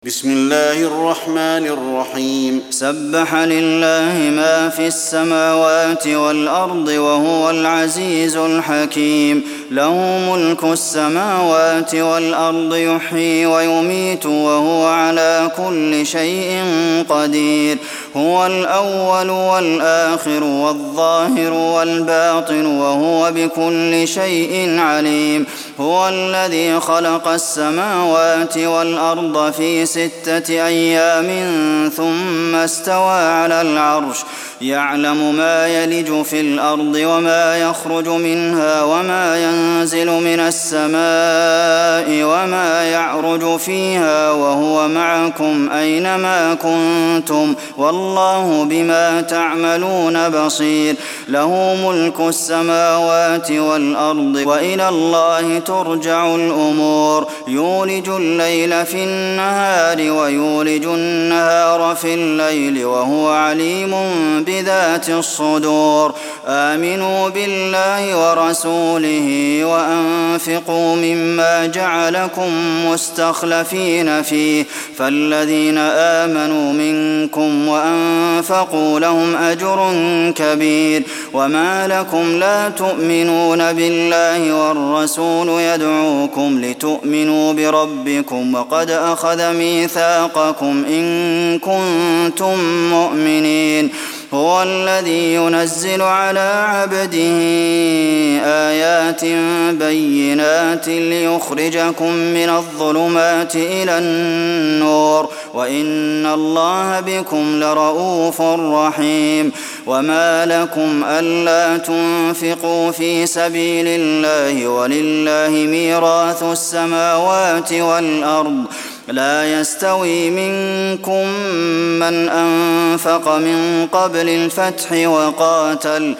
بسم الله الرحمن الرحيم سبح لله ما في السماوات والأرض وهو العزيز الحكيم له ملك السماوات والأرض يحيي ويميت وهو على كل شيء قدير هو الأول والآخر والظاهر والباطن وهو بكل شيء عليم هو الذي خلق السماوات والأرض في 6 أيام ثم استوى على العرش يعلم ما يلج في الأرض وما يخرج منها وما ينزل من السماء وما يعرج فيها وهو معكم أينما كنتم والله بما تعملون بصير له ملك السماوات والأرض وإلى الله ترجع الأمور يولج الليل في النهار ويولج النهار في الليل وهو عليم بذات الصدور آمنوا بالله ورسوله وأنفقوا مما جعلكم مستخلفين فيه فالذين آمنوا منكم وأنفقوا لهم أجر كبير وما لكم لا تؤمنون بالله والرسول يدعوكم لتؤمنوا بربكم وقد أخذ ميثاقكم إن كنتم مؤمنين هو الذي ينزل على عبده آيات بينات ليخرجكم من الظلمات إلى النور وإن الله بكم لرءوف رحيم وما لكم ألا تنفقوا في سبيل الله ولله ميراث السماوات والأرض لا يستوي منكم من أنفق من قبل الفتح وقاتل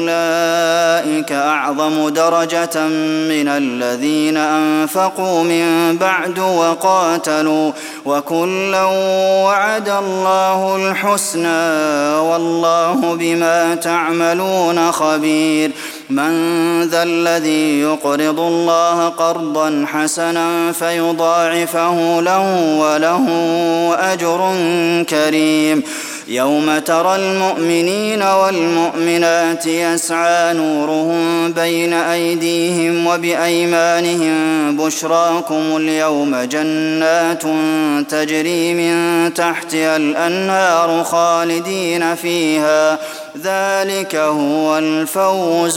أولئك أعظم درجة من الذين أنفقوا من بعد وقاتلوا وكلا وعد الله الحسنى والله بما تعملون خبير من ذا الذي يقرض الله قرضا حسنا فيضاعفه له وله أجر كريم يوم ترى المؤمنين والمؤمنات يسعى نورهم بين أيديهم وبأيمانهم بشراكم اليوم جنات تجري من تحتها الأنهار خالدين فيها ذلك هو الفوز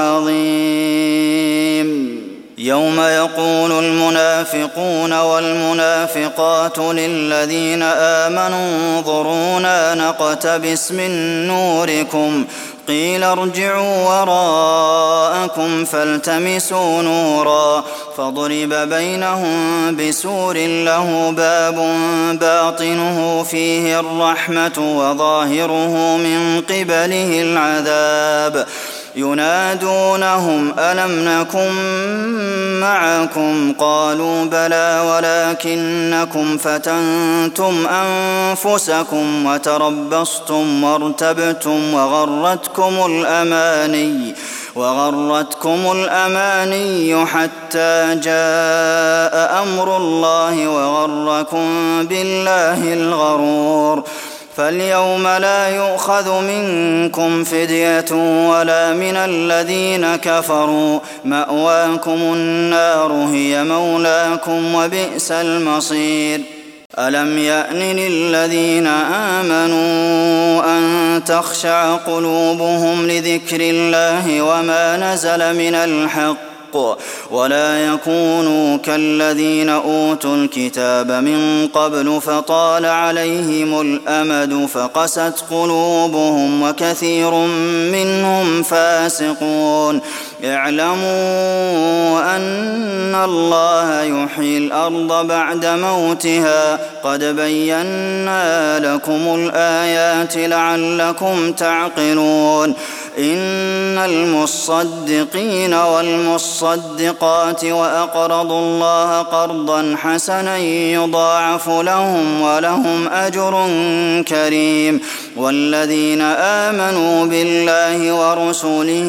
العظيم يوم يقول المنافقون والمنافقات للذين آمنوا انظرونا نقتبس من نوركم قيل ارجعوا وراءكم فالتمسوا نورا فضرب بينهم بسور له باب باطنه فيه الرحمة وظاهره من قبله العذاب ينادونهم ألم نكن معكم قالوا بلى ولكنكم فتنتم أنفسكم وتربصتم وارتبتم وغرتكم الأماني حتى جاء أمر الله وغركم بالله الغرور فاليوم لا يؤخذ منكم فدية ولا من الذين كفروا مأواكم النار هي مولاكم وبئس المصير ألم يأن للذين آمنوا أن تخشع قلوبهم لذكر الله وما نزل من الحق ولا يكونوا كالذين أوتوا الكتاب من قبل فطال عليهم الأمد فقست قلوبهم وكثير منهم فاسقون اعلموا أن الله يحيي الأرض بعد موتها قد بينا لكم الآيات لعلكم تعقلون إن المصدقين والمصدقات وأقرضوا الله قرضا حسنا يضاعف لهم ولهم أجر كريم والذين آمنوا بالله ورسله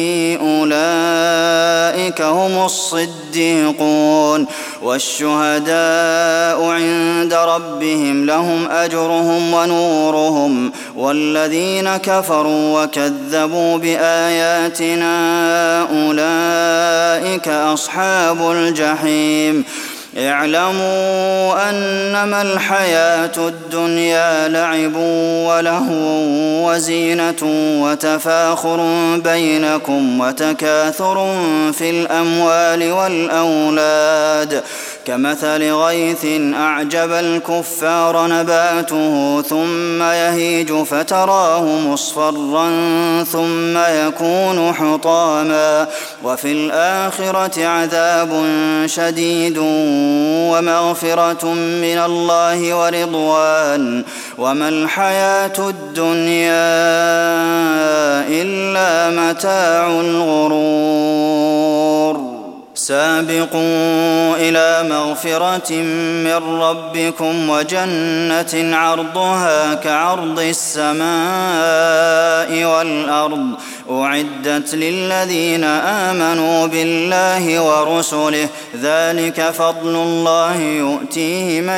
أولئك هم الصديقون والشهداء عند ربهم لهم أجرهم ونورهم والذين كفروا وكذبوا بآياتنا أولئك أصحاب الجحيم اعلموا أنما الحياة الدنيا لعب ولهو وزينة وتفاخر بينكم وتكاثر في الأموال والأولاد كمثل غيث أعجب الكفار نباته ثم يهيج فتراه مصفرا ثم يكون حطاما وفي الآخرة عذاب شديد ومغفرة من الله ورضوان وما الحياة الدنيا إلا متاع الغرور سابقوا إلى مغفرة من ربكم وجنة عرضها كعرض السماء والأرض أعدت للذين آمنوا بالله ورسله ذلك فضل الله يؤتيه من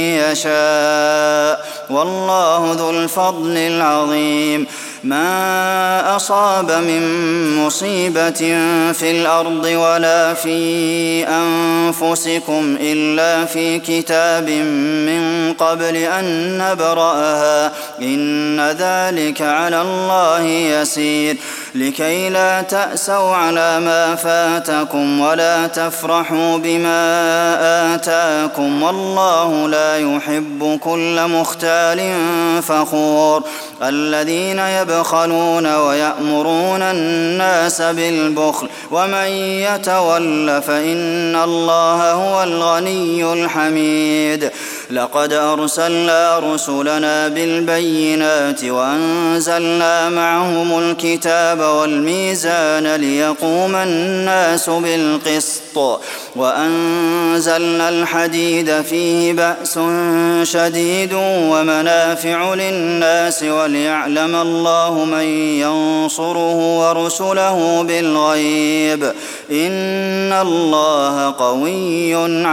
يشاء والله ذو الفضل العظيم ما أصاب من مصيبة في الأرض ولا في أنفسكم إلا في كتاب من قبل أن نبرأها إن ذلك على الله يسير لكي لا تأسوا على ما فاتكم ولا تفرحوا بما آتاكم والله لا يحب كل مختال فخور الذين يبخلون ويأمرون الناس بالبخل ومن يتول فإن الله هو الغني الحميد لقد أرسلنا رسلنا بالبينات وأنزلنا معهم الكتاب والميزان ليقوم الناس بالقسط وأنزلنا الحديد فيه بأس شديد ومنافع للناس وليعلم الله من ينصره ورسله بالغيب إن الله قوي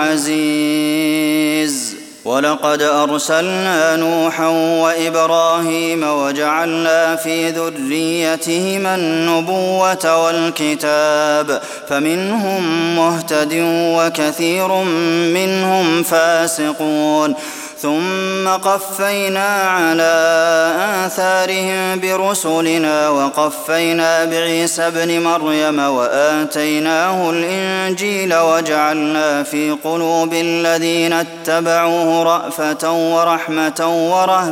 عزيز ولقد أرسلنا نوحا وإبراهيم وجعلنا في ذريتهما النبوة والكتاب فمنهم مهتد وكثير منهم فاسقون ثم قفينا على آثارهم برسلنا وقفينا بعيسى ابن مريم وآتيناه الإنجيل وجعلنا في قلوب الذين اتبعوه رأفة ورحمة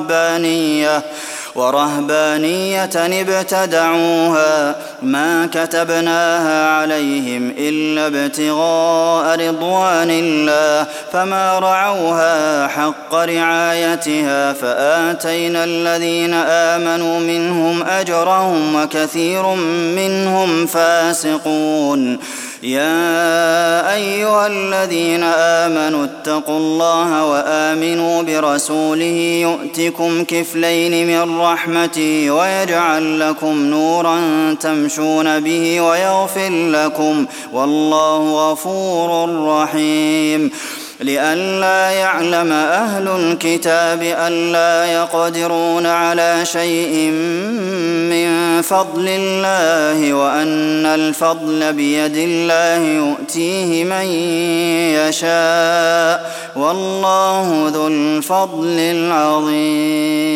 ورهبانية ابتدعوها ما كتبناها عليهم إلا ابتغاء رضوان الله فما رعوها حق رعايتها فآتينا الذين آمنوا منهم أجرهم وكثير منهم فاسقون يا أيها الذين آمنوا اتقوا الله وآمنوا برسوله يؤتكم كفلين من رحمته ويجعل لكم نورا تمشون به ويغفر لكم والله غفور رحيم لئلا يعلم أهل الكتاب ألا يقدرون على شيء من فضل الله وأن الفضل بيد الله يؤتيه من يشاء والله ذو الفضل العظيم